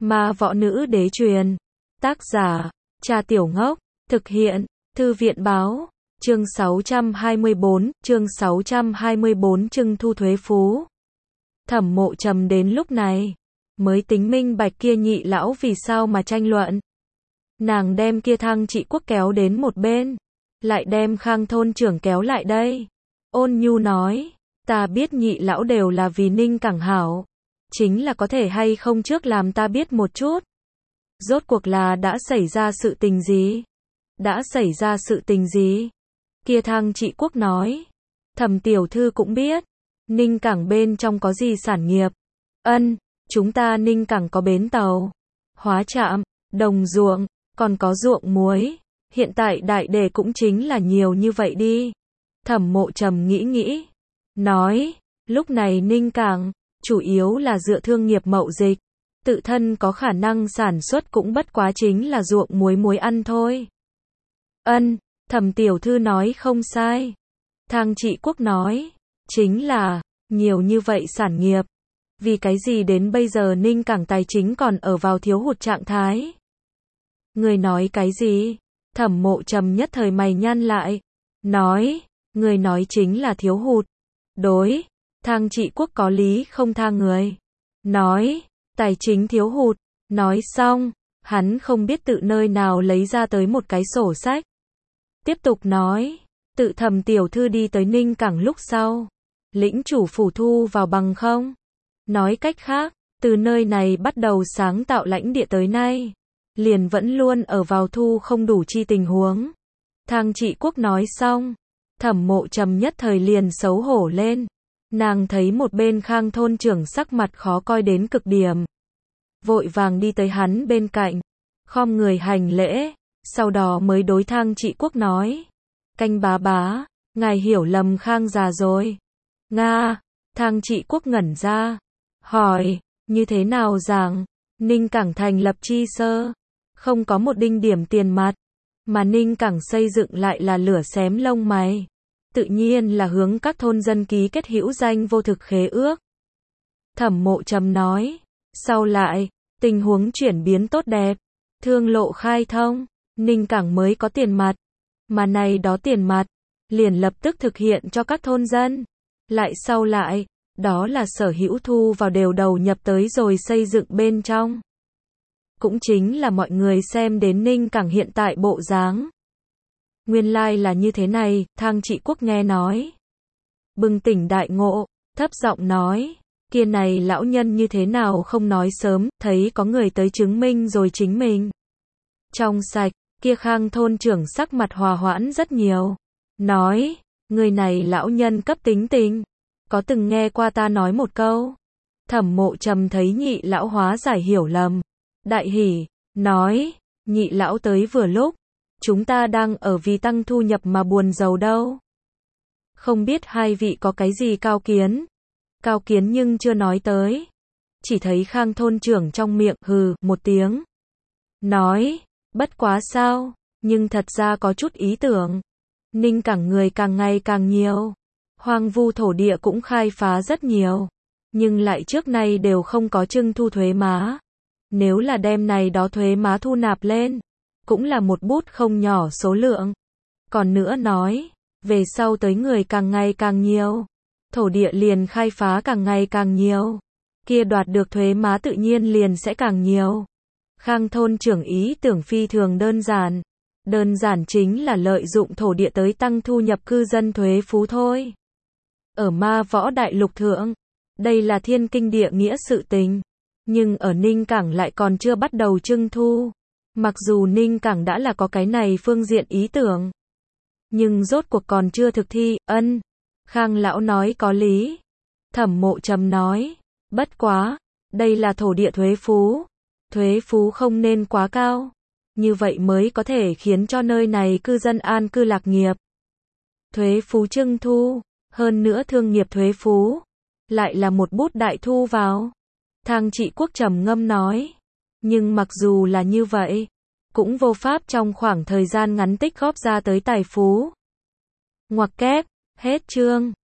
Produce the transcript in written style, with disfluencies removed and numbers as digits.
Ma võ nữ đế truyền. Tác giả, Trà Tiểu Ngốc. Thực hiện, Thư viện báo. Chương 624, chương 624 trưng thu thuế phú. Thẩm Mộ Trầm đến lúc này mới tính minh bạch kia nhị lão vì sao mà tranh luận. Nàng đem kia Thang Trị Quốc kéo đến một bên, lại đem Khang thôn trưởng kéo lại đây. Ôn nhu nói, ta biết nhị lão đều là vì Ninh Cảng hảo, chính là có thể hay không trước làm ta biết một chút. Rốt cuộc là đã xảy ra sự tình gì? Đã xảy ra sự tình gì? Kia Thang Trị Quốc nói, Thẩm tiểu thư cũng biết, Ninh Cảng bên trong có gì sản nghiệp. Ân, chúng ta Ninh Cảng có bến tàu, hóa trạm, đồng ruộng, còn có ruộng muối. Hiện tại đại đề cũng chính là nhiều như vậy đi. Thẩm Mộ Trầm nghĩ, nói, lúc này Ninh Cảng chủ yếu là dựa thương nghiệp mậu dịch, tự thân có khả năng sản xuất cũng bất quá chính là ruộng muối ăn thôi. Ân, Thẩm tiểu thư nói không sai. Thang Trị Quốc nói, chính là, nhiều như vậy sản nghiệp, vì cái gì đến bây giờ Ninh Cảng tài chính còn ở vào thiếu hụt trạng thái? Người nói cái gì? Thẩm Mộ Trầm nhất thời mày nhăn lại, nói, người nói chính là thiếu hụt. Đối, Thang Trị Quốc có lý không tha người. Nói, tài chính thiếu hụt. Nói xong, hắn không biết tự nơi nào lấy ra tới một cái sổ sách. Tiếp tục nói, tự Thẩm tiểu thư đi tới Ninh Cảng lúc sau, lĩnh chủ phủ thu vào bằng không? Nói cách khác, từ nơi này bắt đầu sáng tạo lãnh địa tới nay, liền vẫn luôn ở vào thu không đủ chi tình huống. Thang Trị Quốc nói xong, Thẩm Mộ Trầm nhất thời liền xấu hổ lên. Nàng thấy một bên Khang thôn trưởng sắc mặt khó coi đến cực điểm, vội vàng đi tới hắn bên cạnh, khom người hành lễ, sau đó mới đối Thang Trị Quốc nói, Canh bá bá, ngài hiểu lầm Khang già rồi. Nga. Thang Trị Quốc ngẩn ra, hỏi, như thế nào rằng, Ninh Cảng thành lập chi sơ, không có một đinh điểm tiền mặt, mà Ninh Cảng xây dựng lại là lửa xém lông mày, tự nhiên là hướng các thôn dân ký kết hữu danh vô thực khế ước. Thẩm Mộ Trầm nói, sau lại, tình huống chuyển biến tốt đẹp, thương lộ khai thông, Ninh Cảng mới có tiền mặt, mà này đó tiền mặt, liền lập tức thực hiện cho các thôn dân. Lại sau lại, đó là sở hữu thu vào đều đầu nhập tới rồi xây dựng bên trong. Cũng chính là mọi người xem đến Ninh Cảng hiện tại bộ dáng. Nguyên lai là như thế này, Thang Trị Quốc nghe nói, bừng tỉnh đại ngộ, thấp giọng nói, kia này lão nhân như thế nào không nói sớm, thấy có người tới chứng minh rồi chính mình. Trong sạch, kia Khang thôn trưởng sắc mặt hòa hoãn rất nhiều, nói, người này lão nhân cấp tính tình, có từng nghe qua ta nói một câu. Thẩm Mộ Trầm thấy nhị lão hóa giải hiểu lầm, đại hỉ, nói, nhị lão tới vừa lúc, chúng ta đang ở vì tăng thu nhập mà buồn rầu đâu. Không biết hai vị có cái gì cao kiến? Cao kiến nhưng chưa nói tới. Chỉ thấy Khang thôn trưởng trong miệng hừ một tiếng, nói, bất quá sao, nhưng thật ra có chút ý tưởng. Ninh Cảng người càng ngày càng nhiều, hoang vu thổ địa cũng khai phá rất nhiều, nhưng lại trước nay đều không có trưng thu thuế má. Nếu là đem này đó thuế má thu nạp lên, cũng là một bút không nhỏ số lượng. Còn nữa nói, về sau tới người càng ngày càng nhiều, thổ địa liền khai phá càng ngày càng nhiều, kia đoạt được thuế má tự nhiên liền sẽ càng nhiều. Khang thôn trưởng ý tưởng phi thường đơn giản chính là lợi dụng thổ địa tới tăng thu nhập cư dân thuế phú thôi. Ở Ma Võ Đại Lục thượng, đây là thiên kinh địa nghĩa sự tình, nhưng ở Ninh Cảng lại còn chưa bắt đầu trưng thu. Mặc dù Ninh Cảng đã là có cái này phương diện ý tưởng, nhưng rốt cuộc còn chưa thực thi. Ân, Khang lão nói có lý. Thẩm Mộ Trầm nói, bất quá, đây là thổ địa thuế phú không nên quá cao, như vậy mới có thể khiến cho nơi này cư dân an cư lạc nghiệp. Thuế phú trưng thu, hơn nữa thương nghiệp thuế phú, lại là một bút đại thu vào. Thang Trị Quốc trầm ngâm nói, nhưng mặc dù là như vậy, cũng vô pháp trong khoảng thời gian ngắn tích góp ra tới tài phú. Ngoặc kép, hết chương.